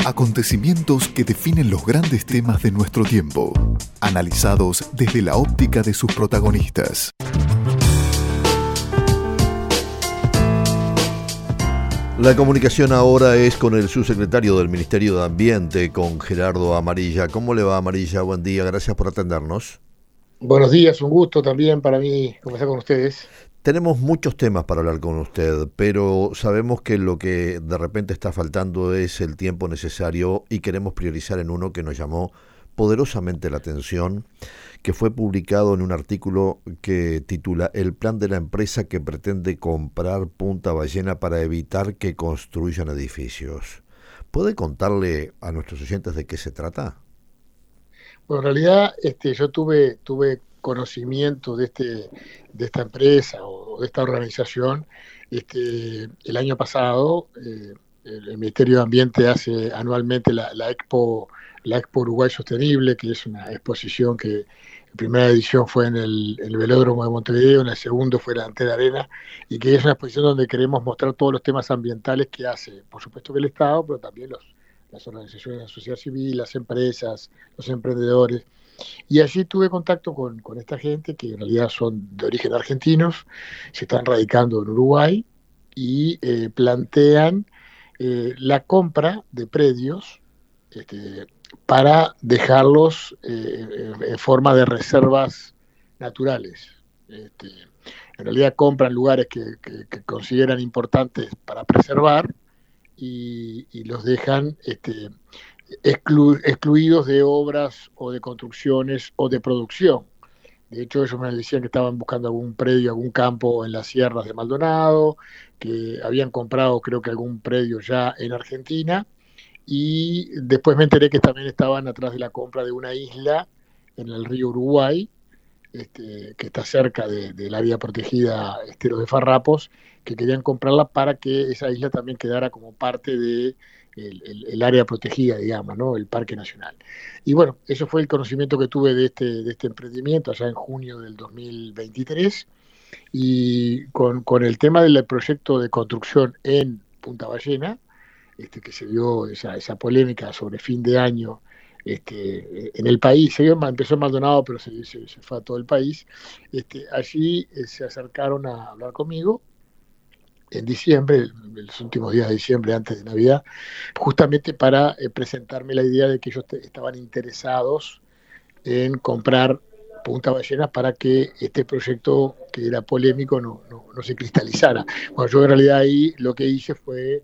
Acontecimientos que definen los grandes temas de nuestro tiempo, analizados desde la óptica de sus protagonistas. La comunicación ahora es con el subsecretario del Ministerio de Ambiente, con Gerardo Amarilla. ¿Cómo le va, Amarilla? Buen día, gracias por atendernos. Buenos días, un gusto también para mí conversar con ustedes. Tenemos muchos temas para hablar con usted, pero sabemos que lo que de repente está faltando es el tiempo necesario y queremos priorizar en uno que nos llamó poderosamente la atención, que fue publicado en un artículo que titula "El plan de la empresa que pretende comprar Punta Ballena para evitar que construyan edificios". ¿Puede contarle a nuestros oyentes de qué se trata? Bueno, en realidad yo tuve conocimiento de esta empresa o de esta organización el año pasado. El Ministerio de Ambiente hace anualmente la Expo Uruguay Sostenible, que es una exposición que en primera edición fue en el Velódromo de Montevideo, en el segundo fue en la Antera Arena, y que es una exposición donde queremos mostrar todos los temas ambientales que hace, por supuesto que el Estado, pero también las organizaciones de la sociedad civil, las empresas, los emprendedores. Y allí tuve contacto con esta gente que en realidad son de origen argentinos, se están radicando en Uruguay y plantean la compra de predios para dejarlos en forma de reservas naturales. En realidad compran lugares que consideran importantes para preservar y los dejan excluidos de obras o de construcciones o de producción. De hecho, ellos me decían que estaban buscando algún predio, algún campo en las sierras de Maldonado, que habían comprado creo que algún predio ya en Argentina, y después me enteré que también estaban atrás de la compra de una isla en el río Uruguay, que está cerca del área protegida Esteros de Farrapos, que querían comprarla para que esa isla también quedara como parte de el área protegida, digamos, ¿no? El Parque Nacional. Y bueno, eso fue el conocimiento que tuve de este emprendimiento allá en junio del 2023, y con el tema del proyecto de construcción en Punta Ballena, que se dio esa polémica sobre fin de año en el país. Empezó en Maldonado, pero se fue a todo el país. Allí se acercaron a hablar conmigo en diciembre, en los últimos días de diciembre, antes de Navidad, justamente para presentarme la idea de que ellos estaban interesados en comprar Punta Ballena para que este proyecto, que era polémico, no se cristalizara. Bueno, yo en realidad ahí lo que hice fue,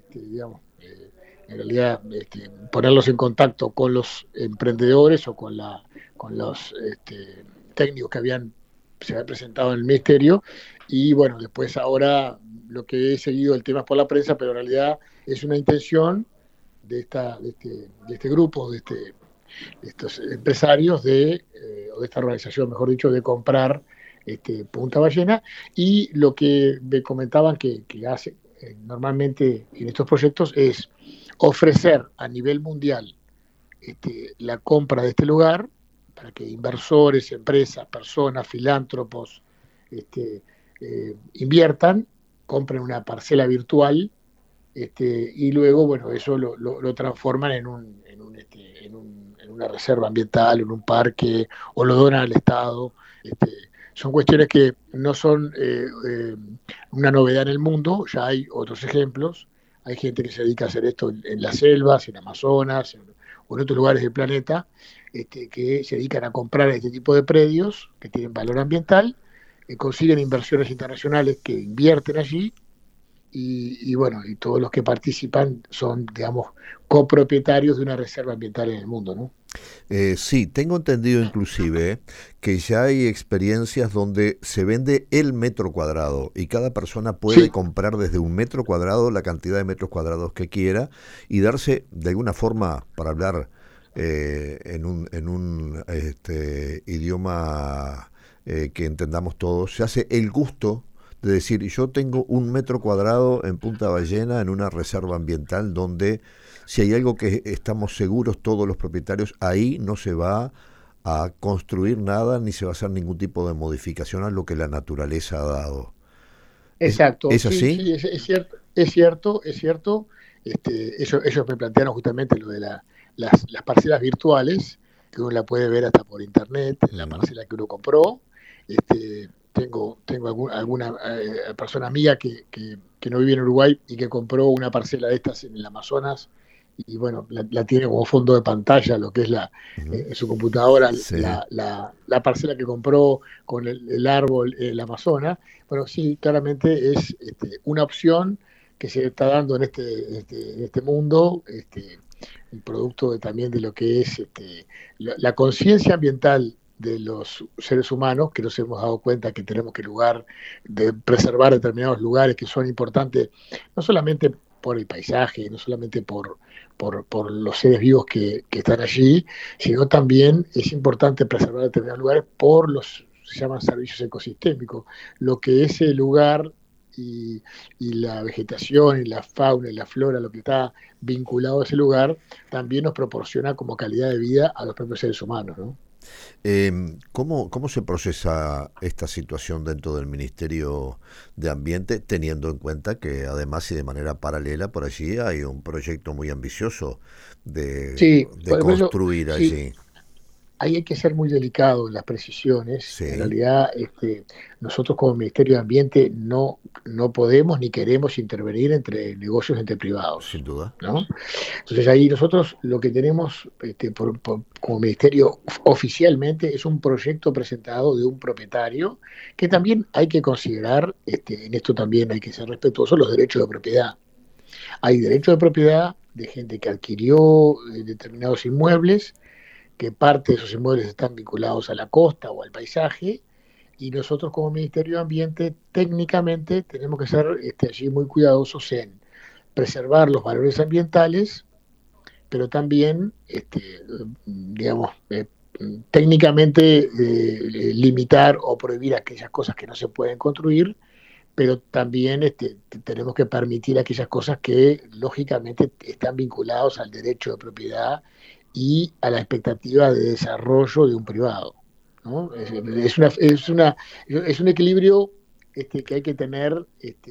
en realidad ponerlos en contacto con los emprendedores o con los técnicos que se habían presentado en el ministerio. Y bueno, después ahora lo que he seguido el tema es por la prensa, pero en realidad es una intención de este grupo, de estos empresarios o de esta organización, mejor dicho, de comprar Punta Ballena. Y lo que me comentaban que hace normalmente en estos proyectos es ofrecer a nivel mundial la compra de este lugar para que inversores, empresas, personas, filántropos inviertan, compren una parcela virtual, y luego, bueno, eso lo transforman en una reserva ambiental, en un parque, o lo donan al Estado. Son cuestiones que no son una novedad en el mundo, ya hay otros ejemplos. Hay gente que se dedica a hacer esto en las selvas, en Amazonas, o en otros lugares del planeta, que se dedican a comprar este tipo de predios que tienen valor ambiental, consiguen inversiones internacionales que invierten allí, y bueno, y todos los que participan son, digamos, copropietarios de una reserva ambiental en el mundo, ¿no? Sí, tengo entendido inclusive que ya hay experiencias donde se vende el metro cuadrado y cada persona puede comprar desde un metro cuadrado la cantidad de metros cuadrados que quiera y darse de alguna forma, para hablar en un idioma que entendamos todos, se hace el gusto de decir: yo tengo un metro cuadrado en Punta Ballena, en una reserva ambiental donde, si hay algo que estamos seguros todos los propietarios, ahí no se va a construir nada ni se va a hacer ningún tipo de modificación a lo que la naturaleza ha dado. Exacto. ¿Es así? Sí, es cierto. es cierto. Ellos me plantearon justamente lo de las parcelas virtuales, que uno la puede ver hasta por internet, la parcela que uno compró. Tengo alguna persona amiga que no vive en Uruguay y que compró una parcela de estas en el Amazonas y bueno, la tiene como fondo de pantalla, lo que es su computadora, Sí. la parcela que compró con el árbol, el Amazonas. Bueno, sí, claramente es una opción que se está dando en este mundo, un producto también de lo que es la conciencia ambiental de los seres humanos, que nos hemos dado cuenta que tenemos que de preservar determinados lugares que son importantes, no solamente por el paisaje, no solamente por los seres vivos que están allí, sino también es importante preservar determinados lugares por se llaman servicios ecosistémicos, lo que ese lugar y la vegetación y la fauna y la flora, lo que está vinculado a ese lugar, también nos proporciona como calidad de vida a los propios seres humanos, ¿no? ¿Cómo se procesa esta situación dentro del Ministerio de Ambiente, teniendo en cuenta que además y de manera paralela por allí hay un proyecto muy ambicioso Sí, de construir sí, allí? ahí hay que ser muy delicado en las precisiones. En Sí, realidad, nosotros como Ministerio de Ambiente no podemos ni queremos intervenir entre negocios entre sin privados, duda. ¿no? Entonces ahí nosotros lo que tenemos como Ministerio oficialmente es un proyecto presentado de un propietario que también hay que considerar, en esto también hay que ser respetuoso, los derechos de propiedad. Hay derechos de propiedad de gente que adquirió determinados inmuebles, que parte de esos inmuebles están vinculados a la costa o al paisaje, y nosotros como Ministerio de Ambiente técnicamente tenemos que ser allí muy cuidadosos en preservar los valores ambientales, pero también, digamos, técnicamente limitar o prohibir aquellas cosas que no se pueden construir, pero también tenemos que permitir aquellas cosas que lógicamente están vinculadas al derecho de propiedad y a la expectativa de desarrollo de un privado, ¿no? Es un equilibrio que hay que tener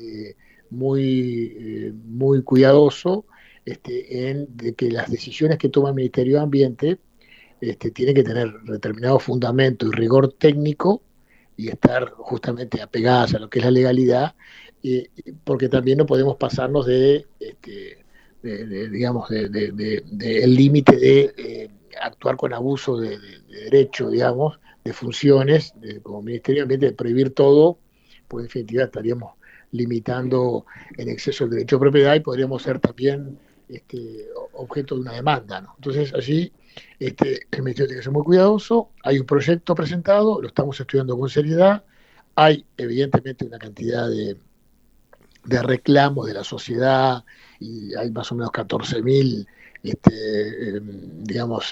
muy cuidadoso, de que las decisiones que toma el Ministerio de Ambiente tienen que tener determinado fundamento y rigor técnico y estar justamente apegadas a lo que es la legalidad, porque también no podemos pasarnos digamos, el límite de actuar con abuso de derecho, digamos, de funciones, como Ministerio de Ambiente, de prohibir todo, pues en definitiva estaríamos limitando en exceso el derecho de propiedad y podríamos ser también objeto de una demanda, ¿no? Entonces allí el Ministerio tiene que ser muy cuidadoso, hay un proyecto presentado, lo estamos estudiando con seriedad, hay evidentemente una cantidad de reclamos de la sociedad y hay más o menos 14.000, digamos,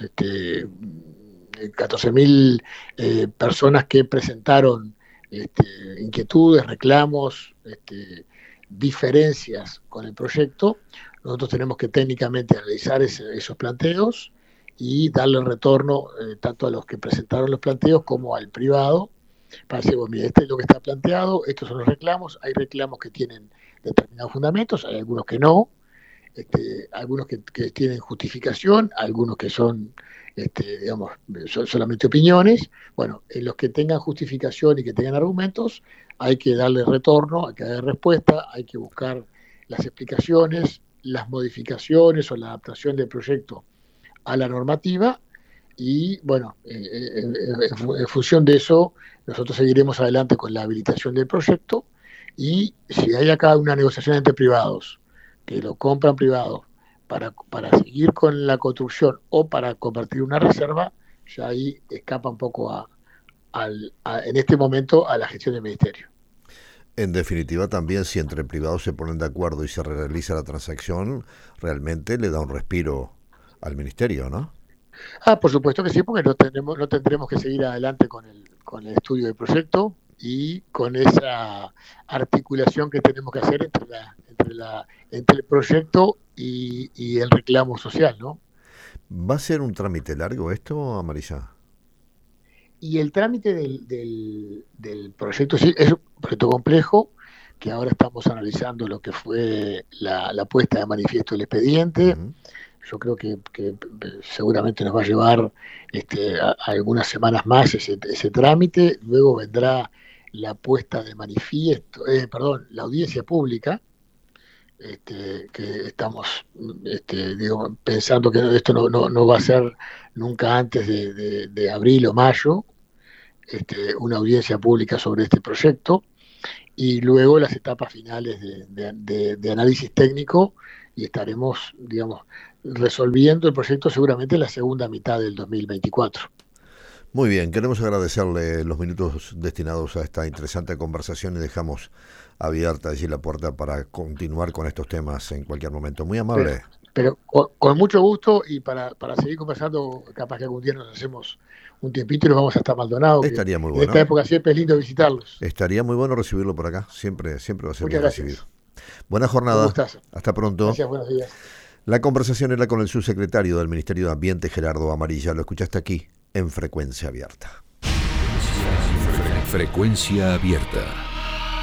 14.000 personas que presentaron inquietudes, reclamos, diferencias con el proyecto. Nosotros tenemos que técnicamente analizar esos planteos y darle retorno tanto a los que presentaron los planteos como al privado para decir, bueno, mira, este es lo que está planteado, estos son los reclamos, hay reclamos que tienen determinados fundamentos, hay algunos que no, algunos que tienen justificación, algunos que son, digamos, son solamente opiniones. Bueno, en los que tengan justificación y que tengan argumentos, hay que darle retorno, hay que darle respuesta, hay que buscar las explicaciones, las modificaciones o la adaptación del proyecto a la normativa y bueno, en función de eso, nosotros seguiremos adelante con la habilitación del proyecto y si hay acá una negociación entre privados, que lo compran privados para seguir con la construcción o para convertir una reserva, ya ahí escapa un poco en este momento a la gestión del ministerio. En definitiva, también si entre privados se ponen de acuerdo y se realiza la transacción, realmente le da un respiro al ministerio, ¿no? Por supuesto que sí, porque no tendremos que seguir adelante con el estudio del proyecto y con esa articulación que tenemos que hacer entre el proyecto y el reclamo social, ¿no? ¿Va a ser un trámite largo esto, Amarilla? Y el trámite del proyecto sí es un proyecto complejo, que ahora estamos analizando lo que fue la puesta de manifiesto del expediente. Ujú. Yo creo que seguramente nos va a llevar a algunas semanas más ese trámite. Luego vendrá la puesta de manifiesto, la audiencia pública, que estamos pensando que esto no va a ser nunca antes de abril o mayo, una audiencia pública sobre este proyecto, y luego las etapas finales de análisis técnico, y estaremos, digamos, resolviendo el proyecto seguramente en la segunda mitad del 2024. Muy bien, queremos agradecerle los minutos destinados a esta interesante conversación y dejamos abierta allí la puerta para continuar con estos temas en cualquier momento. Muy amable. Pero con mucho gusto, y para seguir conversando, capaz que algún día nos hacemos un tiempito y nos vamos hasta Maldonado. Estaría muy bueno. En esta época siempre es lindo visitarlos. Estaría muy bueno recibirlo por acá, siempre va a ser Muchas bien gracias. recibido. Buena jornada. Hasta pronto. Gracias, buenos días. La conversación era con el subsecretario del Ministerio de Ambiente, Gerardo Amarilla. Lo escuchaste aquí en Frecuencia Abierta. Frecuencia Abierta.